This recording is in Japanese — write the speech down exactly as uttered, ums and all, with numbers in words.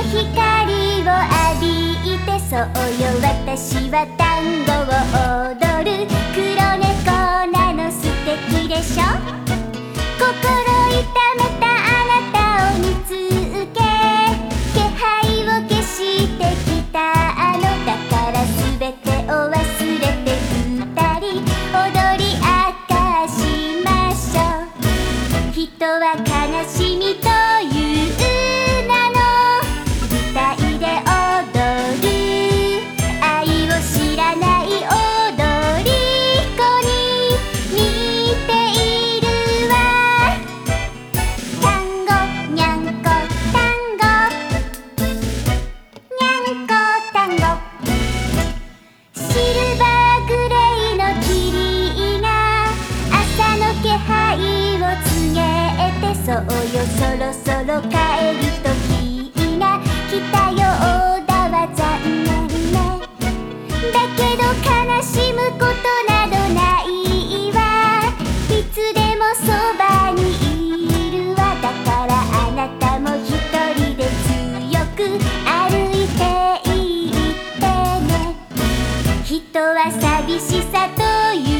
光を浴びて、そうよ私は単語を踊る。黒猫なの素敵でしょ。心痛めたあなたを見つけ、気配を消してきたのだから、全てを忘れて二人踊り明かしましょう。人は悲しみという名の舞台で踊る。愛を知らない踊り子に似ているわ。単語にゃんこ単語、にゃんこ単語。シルバーグレイの霧が朝の気配を告げて、そうよそろそろ帰る時が来たようだわ。残念ね。だけど悲しむことなどないわ。いつでもそばにいるわ。だからあなたも一人で強く歩いていってね。人は寂しさという